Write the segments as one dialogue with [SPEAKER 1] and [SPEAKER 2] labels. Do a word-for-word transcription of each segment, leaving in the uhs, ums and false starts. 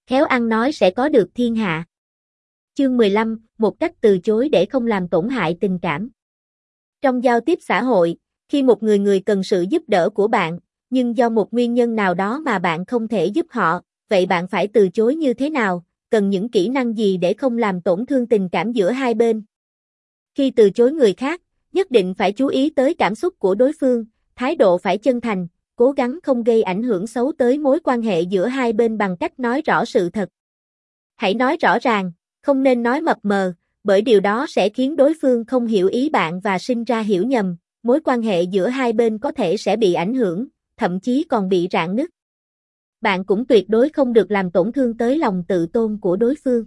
[SPEAKER 1] khéo ăn nói sẽ có được thiên hạ. Chương mười lăm, một cách từ chối để không làm tổn hại tình cảm. Trong giao tiếp xã hội, khi một người người cần sự giúp đỡ của bạn, nhưng do một nguyên nhân nào đó mà bạn không thể giúp họ, vậy bạn phải từ chối như thế nào, cần những kỹ năng gì để không làm tổn thương tình cảm giữa hai bên? Khi từ chối người khác, nhất định phải chú ý tới cảm xúc của đối phương, thái độ phải chân thành, cố gắng không gây ảnh hưởng xấu tới mối quan hệ giữa hai bên bằng cách nói rõ sự thật. Hãy nói rõ ràng, không nên nói mập mờ, bởi điều đó sẽ khiến đối phương không hiểu ý bạn và sinh ra hiểu nhầm, mối quan hệ giữa hai bên có thể sẽ bị ảnh hưởng, thậm chí còn bị rạn nứt. Bạn cũng tuyệt đối không được làm tổn thương tới lòng tự tôn của đối phương.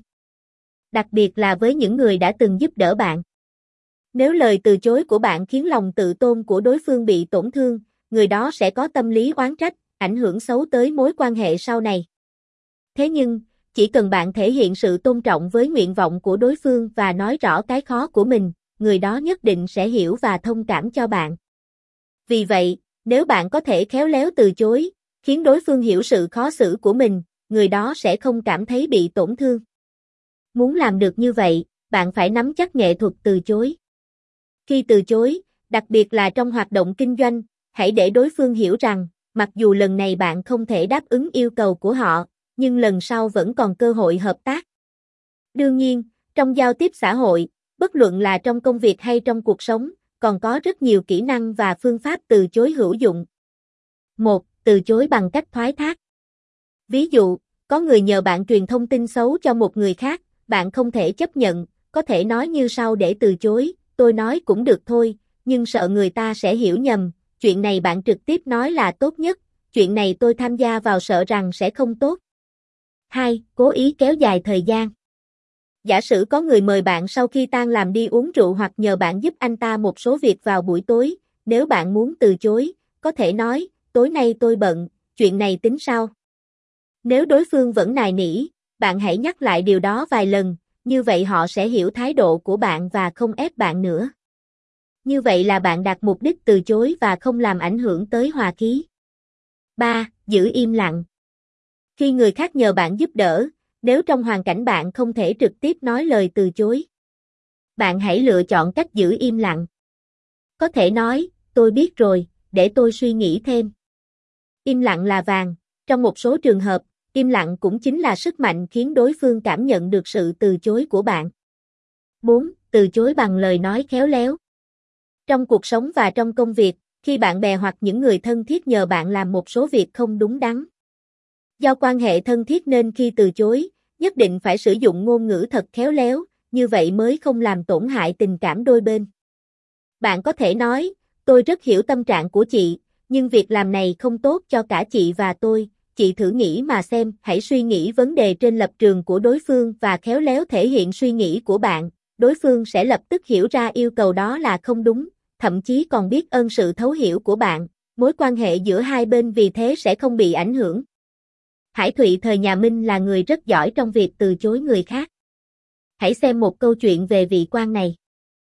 [SPEAKER 1] Đặc biệt là với những người đã từng giúp đỡ bạn. Nếu lời từ chối của bạn khiến lòng tự tôn của đối phương bị tổn thương, người đó sẽ có tâm lý oán trách, ảnh hưởng xấu tới mối quan hệ sau này. Thế nhưng, chỉ cần bạn thể hiện sự tôn trọng với nguyện vọng của đối phương và nói rõ cái khó của mình, người đó nhất định sẽ hiểu và thông cảm cho bạn. Vì vậy, nếu bạn có thể khéo léo từ chối, khiến đối phương hiểu sự khó xử của mình, người đó sẽ không cảm thấy bị tổn thương. Muốn làm được như vậy, bạn phải nắm chắc nghệ thuật từ chối. Khi từ chối, đặc biệt là trong hoạt động kinh doanh, hãy để đối phương hiểu rằng, mặc dù lần này bạn không thể đáp ứng yêu cầu của họ, nhưng lần sau vẫn còn cơ hội hợp tác. Đương nhiên, trong giao tiếp xã hội, bất luận là trong công việc hay trong cuộc sống, còn có rất nhiều kỹ năng và phương pháp từ chối hữu dụng. một. Từ chối bằng cách thoái thác. Ví dụ, có người nhờ bạn truyền thông tin xấu cho một người khác, bạn không thể chấp nhận, có thể nói như sau để từ chối, tôi nói cũng được thôi, nhưng sợ người ta sẽ hiểu nhầm, chuyện này bạn trực tiếp nói là tốt nhất, chuyện này tôi tham gia vào sợ rằng sẽ không tốt. hai. Cố ý kéo dài thời gian. Giả sử có người mời bạn sau khi tan làm đi uống rượu hoặc nhờ bạn giúp anh ta một số việc vào buổi tối, nếu bạn muốn từ chối, có thể nói, tối nay tôi bận, chuyện này tính sau. Nếu đối phương vẫn nài nỉ, bạn hãy nhắc lại điều đó vài lần, như vậy họ sẽ hiểu thái độ của bạn và không ép bạn nữa. Như vậy là bạn đạt mục đích từ chối và không làm ảnh hưởng tới hòa khí. ba. Giữ im lặng. Khi người khác nhờ bạn giúp đỡ, nếu trong hoàn cảnh bạn không thể trực tiếp nói lời từ chối, bạn hãy lựa chọn cách giữ im lặng. Có thể nói, tôi biết rồi, để tôi suy nghĩ thêm. Im lặng là vàng, trong một số trường hợp, im lặng cũng chính là sức mạnh khiến đối phương cảm nhận được sự từ chối của bạn. bốn. Từ chối bằng lời nói khéo léo. Trong cuộc sống và trong công việc, khi bạn bè hoặc những người thân thiết nhờ bạn làm một số việc không đúng đắn. Do quan hệ thân thiết nên khi từ chối, nhất định phải sử dụng ngôn ngữ thật khéo léo, như vậy mới không làm tổn hại tình cảm đôi bên. Bạn có thể nói, tôi rất hiểu tâm trạng của chị, nhưng việc làm này không tốt cho cả chị và tôi, chị thử nghĩ mà xem, hãy suy nghĩ vấn đề trên lập trường của đối phương và khéo léo thể hiện suy nghĩ của bạn, đối phương sẽ lập tức hiểu ra yêu cầu đó là không đúng, thậm chí còn biết ơn sự thấu hiểu của bạn, mối quan hệ giữa hai bên vì thế sẽ không bị ảnh hưởng. Hải Thụy thời nhà Minh là người rất giỏi trong việc từ chối người khác. Hãy xem một câu chuyện về vị quan này.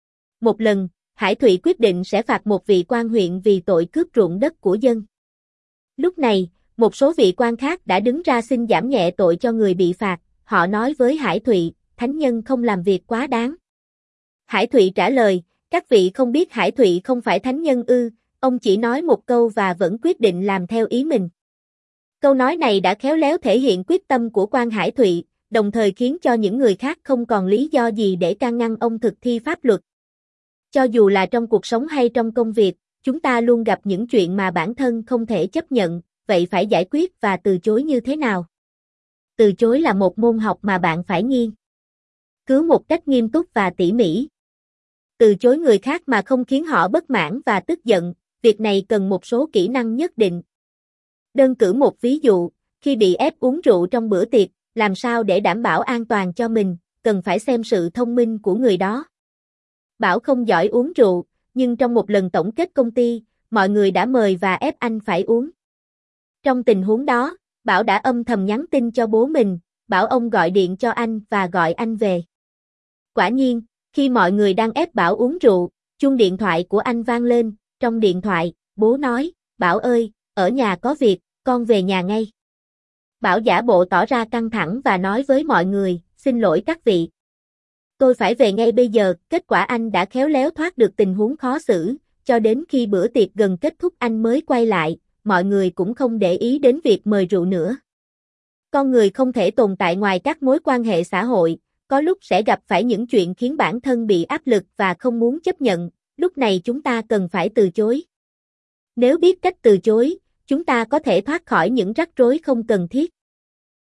[SPEAKER 1] Một lần, Hải Thụy quyết định sẽ phạt một vị quan huyện vì tội cướp ruộng đất của dân. Lúc này, một số vị quan khác đã đứng ra xin giảm nhẹ tội cho người bị phạt, họ nói với Hải Thụy, thánh nhân không làm việc quá đáng. Hải Thụy trả lời, các vị không biết Hải Thụy không phải thánh nhân ư, ông chỉ nói một câu và vẫn quyết định làm theo ý mình. Câu nói này đã khéo léo thể hiện quyết tâm của quan Hải Thụy, đồng thời khiến cho những người khác không còn lý do gì để can ngăn ông thực thi pháp luật. Cho dù là trong cuộc sống hay trong công việc, chúng ta luôn gặp những chuyện mà bản thân không thể chấp nhận, vậy phải giải quyết và từ chối như thế nào? Từ chối là một môn học mà bạn phải nghiên cứu một cách nghiêm túc và tỉ mỉ. Từ chối người khác mà không khiến họ bất mãn và tức giận, việc này cần một số kỹ năng nhất định. Đơn cử một ví dụ, khi bị ép uống rượu trong bữa tiệc, làm sao để đảm bảo an toàn cho mình, cần phải xem sự thông minh của người đó. Bảo không giỏi uống rượu, nhưng trong một lần tổng kết công ty, mọi người đã mời và ép anh phải uống. Trong tình huống đó, Bảo đã âm thầm nhắn tin cho bố mình, bảo ông gọi điện cho anh và gọi anh về. Quả nhiên, khi mọi người đang ép Bảo uống rượu, chuông điện thoại của anh vang lên, trong điện thoại, bố nói, Bảo ơi, ở nhà có việc, con về nhà ngay. Bảo giả bộ tỏ ra căng thẳng và nói với mọi người, xin lỗi các vị. Tôi phải về ngay bây giờ, kết quả anh đã khéo léo thoát được tình huống khó xử, cho đến khi bữa tiệc gần kết thúc anh mới quay lại, mọi người cũng không để ý đến việc mời rượu nữa. Con người không thể tồn tại ngoài các mối quan hệ xã hội, có lúc sẽ gặp phải những chuyện khiến bản thân bị áp lực và không muốn chấp nhận, lúc này chúng ta cần phải từ chối. Nếu biết cách từ chối, chúng ta có thể thoát khỏi những rắc rối không cần thiết.